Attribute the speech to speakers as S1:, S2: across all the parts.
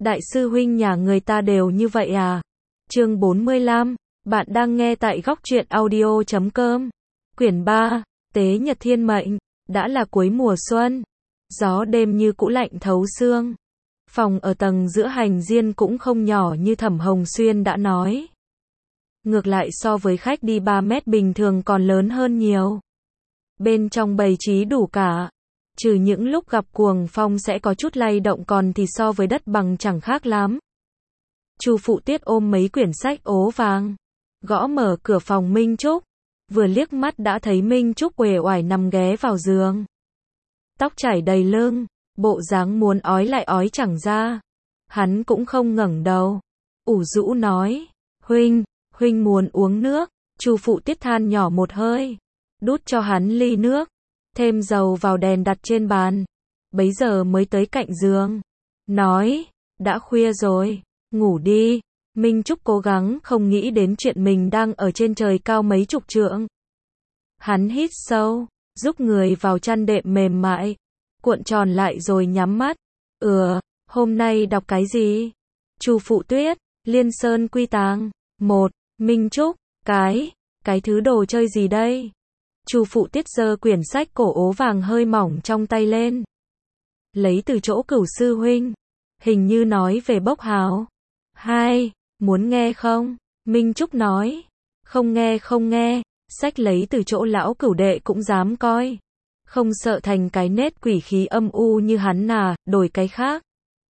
S1: Đại sư huynh nhà người ta đều như vậy à? Chương 45, bạn đang nghe tại góc truyện audio.com. Quyển 3, Tế Nhật Thiên Mệnh, đã là cuối mùa xuân. Gió đêm như cũ lạnh thấu xương. Phòng ở tầng giữa hành diên cũng không nhỏ như Thẩm Hồng Xuyên đã nói. Ngược lại so với khách đi 3 mét bình thường còn lớn hơn nhiều. Bên trong bày trí đủ cả. Trừ những lúc gặp cuồng phong sẽ có chút lay động, còn thì so với đất bằng chẳng khác lắm. Chu Phụ Tiết ôm mấy quyển sách ố vàng, gõ mở cửa phòng Minh Trúc, vừa liếc mắt đã thấy Minh Trúc uể oải nằm ghé vào giường. Tóc chảy đầy lưng, bộ dáng muốn ói lại ói chẳng ra. Hắn cũng không ngẩng đầu, ủ rũ nói, huynh muốn uống nước. Chu Phụ Tiết than nhỏ một hơi, đút cho hắn ly nước, thêm dầu vào đèn đặt trên bàn, bấy giờ mới tới cạnh giường, nói, đã khuya rồi, ngủ đi. Minh Trúc cố gắng không nghĩ đến chuyện mình đang ở trên trời cao mấy chục trượng. Hắn hít sâu, rúc người vào chăn đệm mềm mại, cuộn tròn lại rồi nhắm mắt. Hôm nay đọc cái gì? Chu Phụ Tuyết, Liên Sơn Quy Tàng. 1. Minh Trúc, cái thứ đồ chơi gì đây? Chu Phụ Tiết giơ quyển sách cổ ố vàng hơi mỏng trong tay lên. Lấy từ chỗ Cửu sư huynh, hình như nói về bốc hào. 2. Muốn nghe không? Minh Trúc nói. Không nghe, sách lấy từ chỗ lão Cửu đệ cũng dám coi. Không sợ thành cái nết quỷ khí âm u như hắn à, đổi cái khác.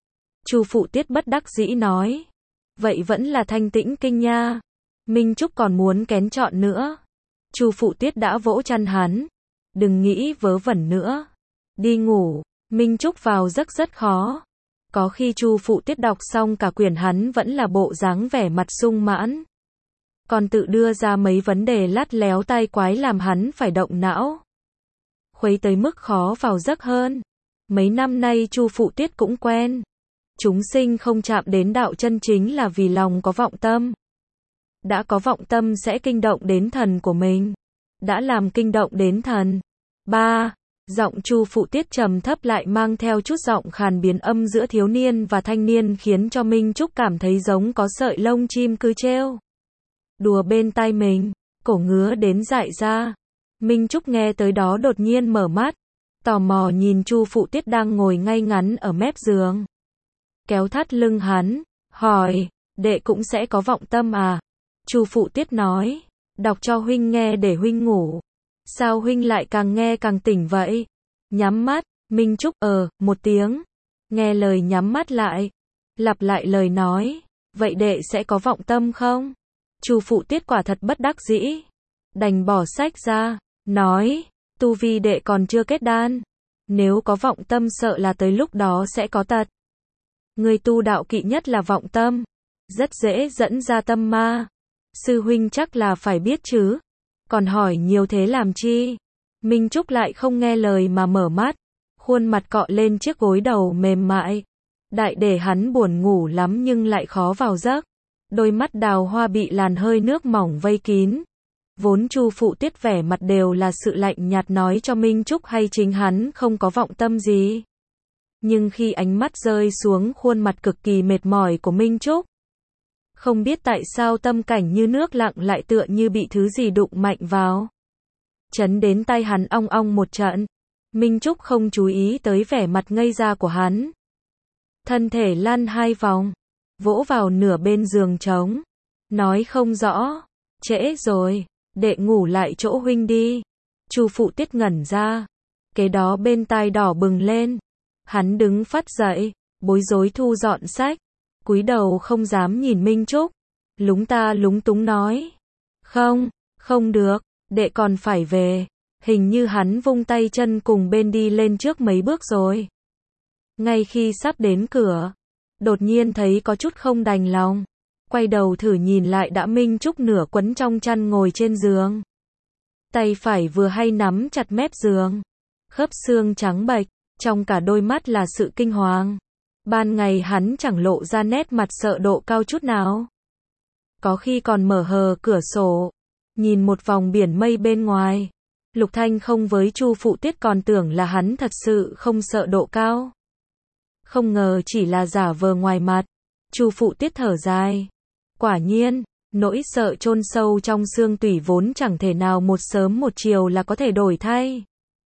S1: Chu Phụ Tiết bất đắc dĩ nói. Vậy vẫn là Thanh Tĩnh Kinh nha. Minh Trúc còn muốn kén chọn nữa. Chu Phụ Tiết đã vỗ chăn hắn. Đừng nghĩ vớ vẩn nữa. Đi ngủ. Minh Trúc vào giấc rất khó. Có khi Chu Phụ Tiết đọc xong cả quyển hắn vẫn là bộ dáng vẻ mặt sung mãn. Còn tự đưa ra mấy vấn đề lắt léo tai quái làm hắn phải động não. Khuấy tới mức khó vào giấc hơn. Mấy năm nay Chu Phụ Tiết cũng quen. Chúng sinh không chạm đến đạo chân chính là vì lòng có vọng tâm. Đã có vọng tâm sẽ kinh động đến thần của mình. Đã làm kinh động đến thần. 3. Giọng Chu Phụ Tiết trầm thấp lại mang theo chút giọng khàn biến âm giữa thiếu niên và thanh niên khiến cho Minh Trúc cảm thấy giống có sợi lông chim cứ treo đùa bên tai mình, cổ ngứa đến dại ra. Minh Trúc nghe tới đó đột nhiên mở mắt, tò mò nhìn Chu Phụ Tiết đang ngồi ngay ngắn ở mép giường. Kéo thắt lưng hắn, hỏi, đệ cũng sẽ có vọng tâm à? Chu Phụ Tiết nói, đọc cho huynh nghe để huynh ngủ. Sao huynh lại càng nghe càng tỉnh vậy? Nhắm mắt. Minh Trúc một tiếng. Nghe lời nhắm mắt lại. Lặp lại lời nói. Vậy đệ sẽ có vọng tâm không? Chu Phụ Tiết quả thật bất đắc dĩ. Đành bỏ sách ra. Nói. Tu vi đệ còn chưa kết đan. Nếu có vọng tâm sợ là tới lúc đó sẽ có tật. Người tu đạo kỵ nhất là vọng tâm. Rất dễ dẫn ra tâm ma. Sư huynh chắc là phải biết chứ. Còn hỏi nhiều thế làm chi? Minh Trúc lại không nghe lời mà mở mắt. Khuôn mặt cọ lên chiếc gối đầu mềm mại. Đại để hắn buồn ngủ lắm nhưng lại khó vào giấc. Đôi mắt đào hoa bị làn hơi nước mỏng vây kín. Vốn Chu Phụ Tiết vẻ mặt đều là sự lạnh nhạt nói cho Minh Trúc hay chính hắn không có vọng tâm gì. Nhưng khi ánh mắt rơi xuống khuôn mặt cực kỳ mệt mỏi của Minh Trúc, không biết tại sao tâm cảnh như nước lặng lại tựa như bị thứ gì đụng mạnh vào. Chấn đến tai hắn ong ong một trận. Minh Trúc không chú ý tới vẻ mặt ngây ra của hắn. Thân thể lăn 2 vòng, vỗ vào nửa bên giường trống. Nói không rõ, trễ rồi, đệ ngủ lại chỗ huynh đi. Chu Phụ Tiết ngẩn ra. Kế đó bên tai đỏ bừng lên. Hắn đứng phắt dậy, bối rối thu dọn sách. Cúi đầu không dám nhìn Minh Trúc. Lúng ta lúng túng nói. Không được, đệ còn phải về. Hình như hắn vung tay chân cùng bên đi lên trước mấy bước rồi. Ngay khi sắp đến cửa, đột nhiên thấy có chút không đành lòng. Quay đầu thử nhìn lại đã Minh Trúc nửa quấn trong chăn ngồi trên giường. Tay phải vừa hay nắm chặt mép giường. Khớp xương trắng bệch, trong cả đôi mắt là sự kinh hoàng. Ban ngày hắn chẳng lộ ra nét mặt sợ độ cao chút nào. Có khi còn mở hờ cửa sổ, nhìn một vòng biển mây bên ngoài. Lục Thanh không với Chu Phụ Tiết còn tưởng là hắn thật sự không sợ độ cao. không ngờ chỉ là giả vờ ngoài mặt. Chu Phụ Tiết thở dài. Quả nhiên, nỗi sợ chôn sâu trong xương tủy vốn chẳng thể nào một sớm một chiều là có thể đổi thay.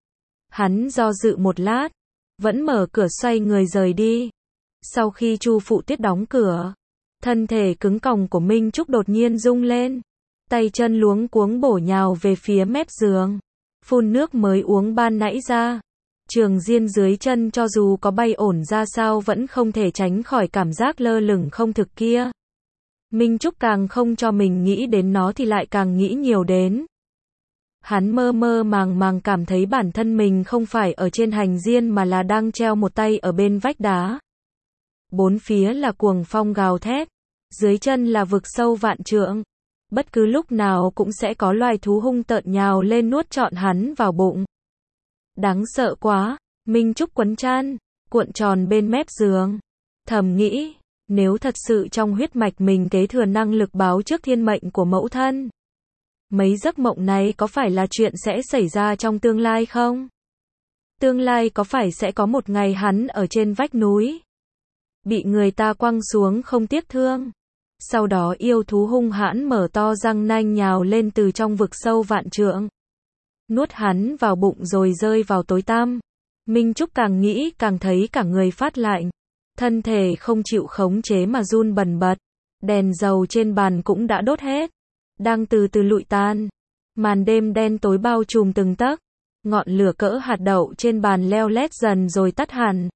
S1: Hắn do dự một lát, vẫn mở cửa xoay người rời đi. Sau khi Chu Phụ Tiết đóng cửa, thân thể cứng còng của Minh Trúc đột nhiên rung lên. Tay chân luống cuống bổ nhào về phía mép giường. Phun nước mới uống ban nãy ra. Trường diên dưới chân cho dù có bay ổn ra sao vẫn không thể tránh khỏi cảm giác lơ lửng không thực kia. Minh Trúc càng không cho mình nghĩ đến nó thì lại càng nghĩ nhiều đến. Hắn mơ mơ màng màng cảm thấy bản thân mình không phải ở trên hành diên mà là đang treo một tay ở bên vách đá. Bốn phía là cuồng phong gào thét, dưới chân là vực sâu vạn trượng. Bất cứ lúc nào cũng sẽ có loài thú hung tợn nhào lên nuốt trọn hắn vào bụng. Đáng sợ quá, Minh Trúc quấn chăn, cuộn tròn bên mép giường. Thầm nghĩ, nếu thật sự trong huyết mạch mình kế thừa năng lực báo trước thiên mệnh của mẫu thân, mấy giấc mộng này có phải là chuyện sẽ xảy ra trong tương lai không? Tương lai có phải sẽ có một ngày hắn ở trên vách núi, bị người ta quăng xuống không tiếc thương. Sau đó yêu thú hung hãn mở to răng nanh nhào lên từ trong vực sâu vạn trượng, nuốt hắn vào bụng rồi rơi vào tối tăm. Minh Trúc càng nghĩ càng thấy cả người phát lạnh, thân thể không chịu khống chế mà run bần bật. Đèn dầu trên bàn cũng đã đốt hết, đang từ từ lụi tan. Màn đêm đen tối bao trùm từng tấc, ngọn lửa cỡ hạt đậu trên bàn leo lét dần rồi tắt hẳn.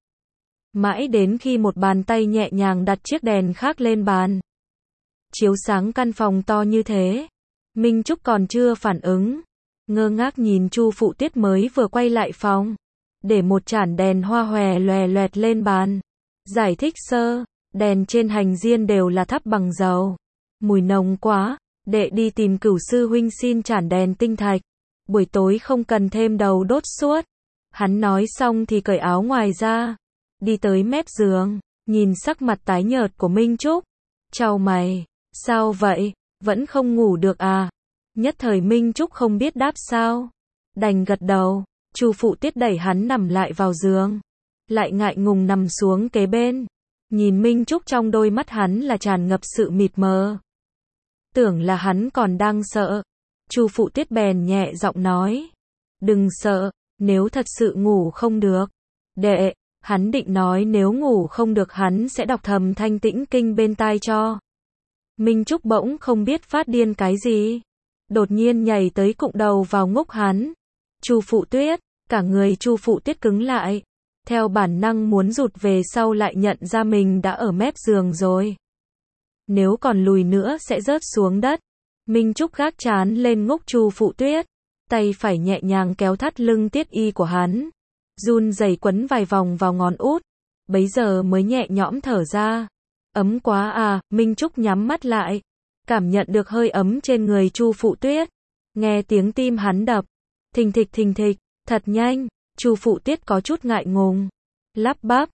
S1: Mãi đến khi một bàn tay nhẹ nhàng đặt chiếc đèn khác lên bàn, chiếu sáng căn phòng to như thế, Minh Trúc còn chưa phản ứng, ngơ ngác nhìn Chu Phụ Tiết mới vừa quay lại phòng, để một chản đèn hoa hòe loè loẹt lên bàn. Giải thích sơ, đèn trên hành diên đều là thắp bằng dầu. Mùi nồng quá, đệ đi tìm Cửu sư huynh xin chản đèn tinh thạch. Buổi tối không cần thêm đầu đốt suốt. Hắn nói xong thì cởi áo ngoài ra, đi tới mép giường, nhìn sắc mặt tái nhợt của Minh Trúc, chau mày, sao vậy, vẫn không ngủ được à? Nhất thời Minh Trúc không biết đáp sao, đành gật đầu. Chu Phụ Tiết đẩy hắn nằm lại vào giường, lại ngại ngùng nằm xuống kế bên, nhìn Minh Trúc trong đôi mắt hắn là tràn ngập sự mịt mờ. Tưởng là hắn còn đang sợ, Chu Phụ Tiết bèn nhẹ giọng nói, đừng sợ, nếu thật sự ngủ không được, đệ, hắn định nói nếu ngủ không được hắn sẽ đọc thầm Thanh Tĩnh Kinh bên tai cho. Minh Trúc bỗng không biết phát điên cái gì, đột nhiên nhảy tới cụng đầu vào ngốc hắn. Chu Phụ Tiết, cả người Chu Phụ Tiết cứng lại, theo bản năng muốn rụt về sau lại nhận ra mình đã ở mép giường rồi. Nếu còn lùi nữa sẽ rớt xuống đất. Minh Trúc gác trán lên ngốc Chu Phụ Tiết, tay phải nhẹ nhàng kéo thắt lưng tiết y của hắn, run rẩy quấn vài vòng vào ngón út, bấy giờ mới nhẹ nhõm thở ra. Ấm quá à, Minh Trúc nhắm mắt lại, cảm nhận được hơi ấm trên người Chu Phụ Tiết, nghe tiếng tim hắn đập, thình thịch, thật nhanh. Chu Phụ Tiết có chút ngại ngùng, lắp bắp,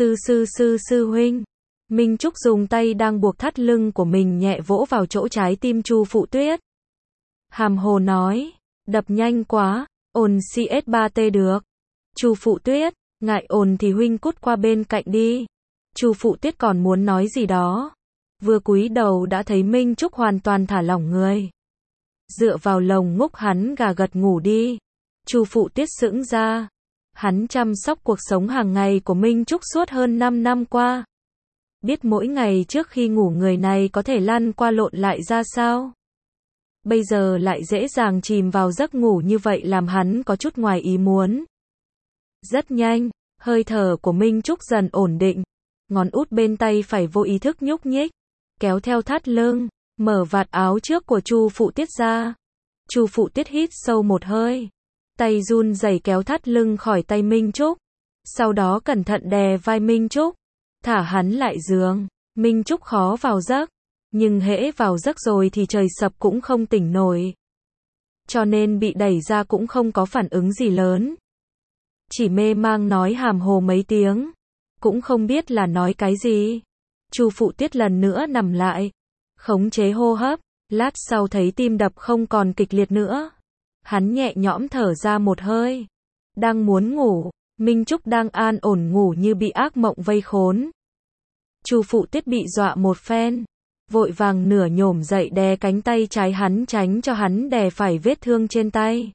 S1: sư huynh. Minh Trúc dùng tay đang buộc thắt lưng của mình nhẹ vỗ vào chỗ trái tim Chu Phụ Tiết. Hàm hồ nói, đập nhanh quá, ồn CS3T được. Chu Phụ Tiết, ngại ồn thì huynh cút qua bên cạnh đi. Chu Phụ Tiết còn muốn nói gì đó, vừa cúi đầu đã thấy Minh Trúc hoàn toàn thả lỏng người, dựa vào lồng ngúc hắn gà gật ngủ đi. Chu Phụ Tiết sững ra, hắn chăm sóc cuộc sống hàng ngày của Minh Trúc suốt hơn 5 năm qua, biết mỗi ngày trước khi ngủ người này có thể lăn qua lộn lại ra sao. Bây giờ lại dễ dàng chìm vào giấc ngủ như vậy làm hắn có chút ngoài ý muốn. Rất nhanh, hơi thở của Minh Trúc dần ổn định, ngón út bên tay phải vô ý thức nhúc nhích, kéo theo thắt lưng, mở vạt áo trước của Chu Phụ Tiết ra. Chu Phụ Tiết hít sâu một hơi, tay run rẩy kéo thắt lưng khỏi tay Minh Trúc, sau đó cẩn thận đè vai Minh Trúc, thả hắn lại giường. Minh Trúc khó vào giấc, nhưng hễ vào giấc rồi thì trời sập cũng không tỉnh nổi, cho nên bị đẩy ra cũng không có phản ứng gì lớn, chỉ mê mang nói hàm hồ mấy tiếng, cũng không biết là nói cái gì. Chu Phụ Tiết lần nữa nằm lại, khống chế hô hấp, lát sau thấy tim đập không còn kịch liệt nữa, hắn nhẹ nhõm thở ra một hơi, đang muốn ngủ, Minh Trúc đang an ổn ngủ như bị ác mộng vây khốn. Chu Phụ Tuyết bị dọa một phen, vội vàng nửa nhổm dậy đè cánh tay trái hắn tránh cho hắn đè phải vết thương trên tay.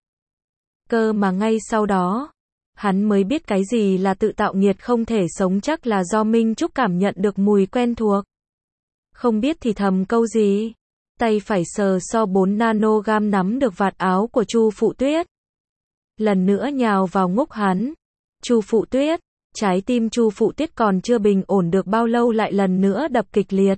S1: Cơ mà ngay sau đó, hắn mới biết cái gì là tự tạo nghiệt không thể sống, chắc là do Minh Trúc cảm nhận được mùi quen thuộc. Không biết thì thầm câu gì, tay phải sờ so 4 nanogam nắm được vạt áo của Chu Phụ Tuyết. Lần nữa nhào vào ngúc hắn. Chu Phụ Tuyết, trái tim Chu Phụ Tuyết còn chưa bình ổn được bao lâu lại lần nữa đập kịch liệt.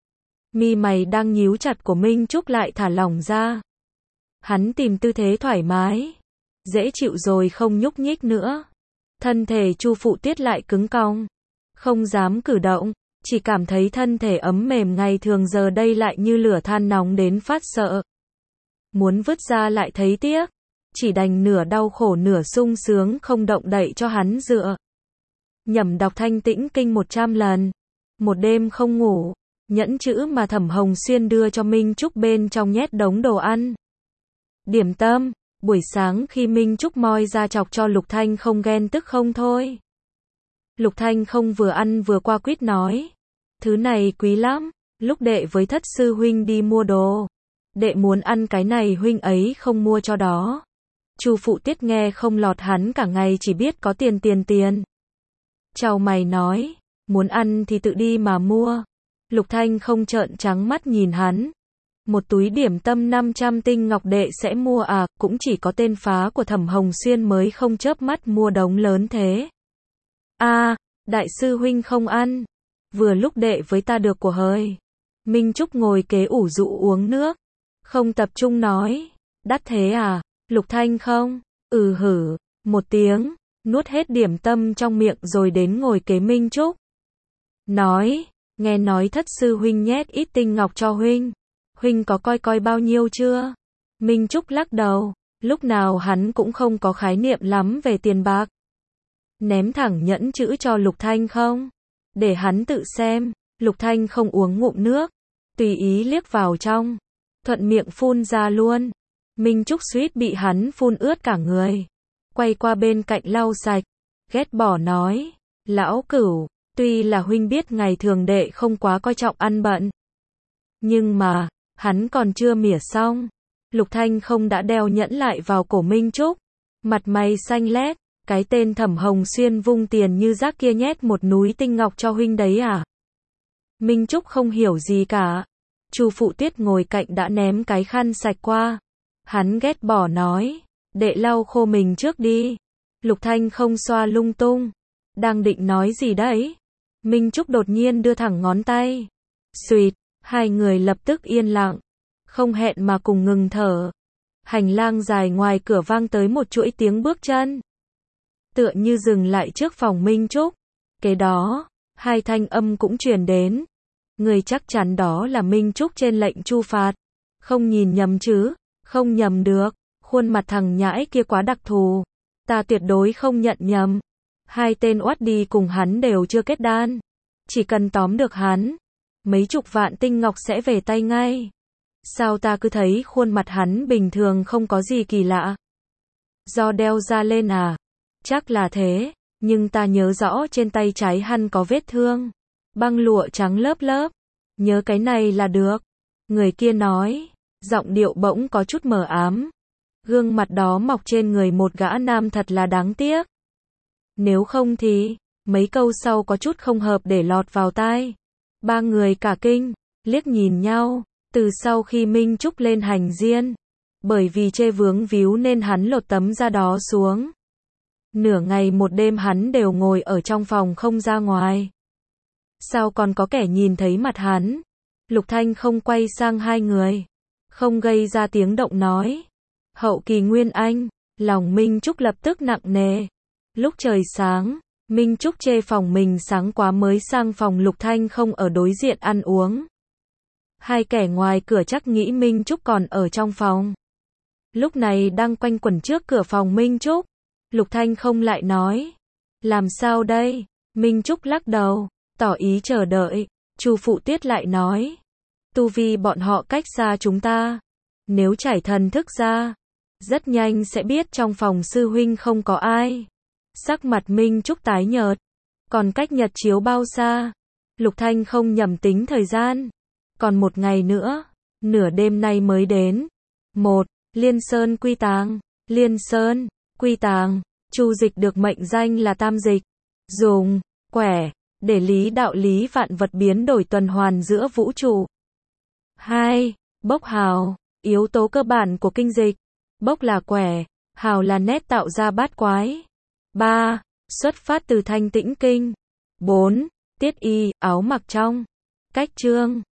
S1: Mi mày đang nhíu chặt của Minh Trúc lại thả lỏng ra. Hắn tìm tư thế thoải mái, dễ chịu rồi không nhúc nhích nữa. Thân thể Chu Phụ Tuyết lại cứng cong, không dám cử động, chỉ cảm thấy thân thể ấm mềm ngày thường giờ đây lại như lửa than nóng đến phát sợ. Muốn vứt ra lại thấy tiếc, chỉ đành nửa đau khổ nửa sung sướng không động đậy cho hắn dựa. Nhẩm đọc Thanh Tĩnh Kinh 100 lần, một đêm không ngủ, nhẫn chữ mà Thẩm Hồng Xuyên đưa cho Minh Trúc bên trong nhét đống đồ ăn. Điểm tâm, buổi sáng khi Minh Trúc moi ra chọc cho Lục Thanh không ghen tức không thôi. Lục Thanh không vừa ăn vừa qua quýt nói, thứ này quý lắm, lúc đệ với Thất sư huynh đi mua đồ, đệ muốn ăn cái này huynh ấy không mua cho đó. Chu Phụ Tuyết nghe không lọt, hắn cả ngày chỉ biết có tiền. Chào mày nói, muốn ăn thì tự đi mà mua. Lục Thanh không trợn trắng mắt nhìn hắn. Một túi điểm tâm 500 tinh ngọc đệ sẽ mua à, cũng chỉ có tên phá của Thẩm Hồng Xuyên mới không chớp mắt mua đống lớn thế. À, đại sư huynh không ăn. Vừa lúc đệ với ta được của hời. Minh Trúc ngồi kế ủ rũ uống nước. Không tập trung nói, đắt thế à, Lục Thanh không, hử, một tiếng, nuốt hết điểm tâm trong miệng rồi đến ngồi kế Minh Trúc. Nói, nghe nói Thất sư huynh nhét ít tinh ngọc cho huynh. Huynh có coi bao nhiêu chưa? Minh Trúc lắc đầu, lúc nào hắn cũng không có khái niệm lắm về tiền bạc. Ném thẳng nhẫn chữ cho Lục Thanh không? Để hắn tự xem. Lục Thanh không uống ngụm nước, tùy ý liếc vào trong, thuận miệng phun ra luôn. Minh Trúc suýt bị hắn phun ướt cả người. Quay qua bên cạnh lau sạch, ghét bỏ nói, lão Cửu, tuy là huynh biết ngày thường đệ không quá coi trọng ăn bận, nhưng mà, hắn còn chưa mỉa xong. Lục Thanh không đã đeo nhẫn lại vào cổ Minh Trúc. Mặt mày xanh lét, cái tên Thẩm Hồng Xuyên vung tiền như rác kia nhét một núi tinh ngọc cho huynh đấy à? Minh Trúc không hiểu gì cả. Chu Phụ Tuyết ngồi cạnh đã ném cái khăn sạch qua. Hắn ghét bỏ nói, đệ lau khô mình trước đi. Lục Thanh không xoa lung tung. Đang định nói gì đấy? Minh Trúc đột nhiên đưa thẳng ngón tay. Xuyệt, hai người lập tức yên lặng. Không hẹn mà cùng ngừng thở. Hành lang dài ngoài cửa vang tới một chuỗi tiếng bước chân. Tựa như dừng lại trước phòng Minh Trúc. Kế đó, hai thanh âm cũng truyền đến. Người chắc chắn đó là Minh Trúc trên lệnh tru phạt. Không nhìn nhầm chứ? Không nhầm được. Khuôn mặt thằng nhãi kia quá đặc thù. Ta tuyệt đối không nhận nhầm. Hai tên oát đi cùng hắn đều chưa kết đan. Chỉ cần tóm được hắn, mấy chục vạn tinh ngọc sẽ về tay ngay. Sao ta cứ thấy khuôn mặt hắn bình thường không có gì kỳ lạ? Do đeo da lên à? Chắc là thế, nhưng ta nhớ rõ trên tay trái hắn có vết thương. Băng lụa trắng lớp lớp. Nhớ cái này là được. Người kia nói, giọng điệu bỗng có chút mờ ám. Gương mặt đó mọc trên người một gã nam thật là đáng tiếc. Nếu không thì, mấy câu sau có chút không hợp để lọt vào tai. Ba người cả kinh, liếc nhìn nhau. Từ sau khi Minh Trúc lên hành diên, bởi vì chê vướng víu nên hắn lột tấm da đó xuống. Nửa ngày một đêm hắn đều ngồi ở trong phòng không ra ngoài. Sao còn có kẻ nhìn thấy mặt hắn? Lục Thanh không quay sang hai người, không gây ra tiếng động nói. Hậu kỳ Nguyên Anh, lòng Minh Trúc lập tức nặng nề. Lúc trời sáng, Minh Trúc chê phòng mình sáng quá mới sang phòng Lục Thanh không ở đối diện ăn uống. Hai kẻ ngoài cửa chắc nghĩ Minh Trúc còn ở trong phòng. Lúc này đang quanh quẩn trước cửa phòng Minh Trúc. Lục Thanh không lại nói. Làm sao đây? Minh Trúc lắc đầu, tỏ ý chờ đợi. Chu Phụ Tuyết lại nói. Tu vi bọn họ cách xa chúng ta. Nếu trải thần thức ra, rất nhanh sẽ biết trong phòng sư huynh không có ai. Sắc mặt Minh Trúc tái nhợt. Còn cách nhật chiếu bao xa? Lục Thanh không nhầm tính thời gian. Còn một ngày nữa, nửa đêm nay mới đến. 1. Liên Sơn quy tàng. Liên Sơn, quy tàng, Chu Dịch được mệnh danh là tam dịch. Dùng, quẻ, để lý đạo lý vạn vật biến đổi tuần hoàn giữa vũ trụ. 2. Bốc hào, yếu tố cơ bản của kinh dịch. Bốc là quẻ, hào là nét tạo ra bát quái. 3. Xuất phát từ thanh tĩnh kinh. 4. Tiết y, áo mặc trong. Cách chương.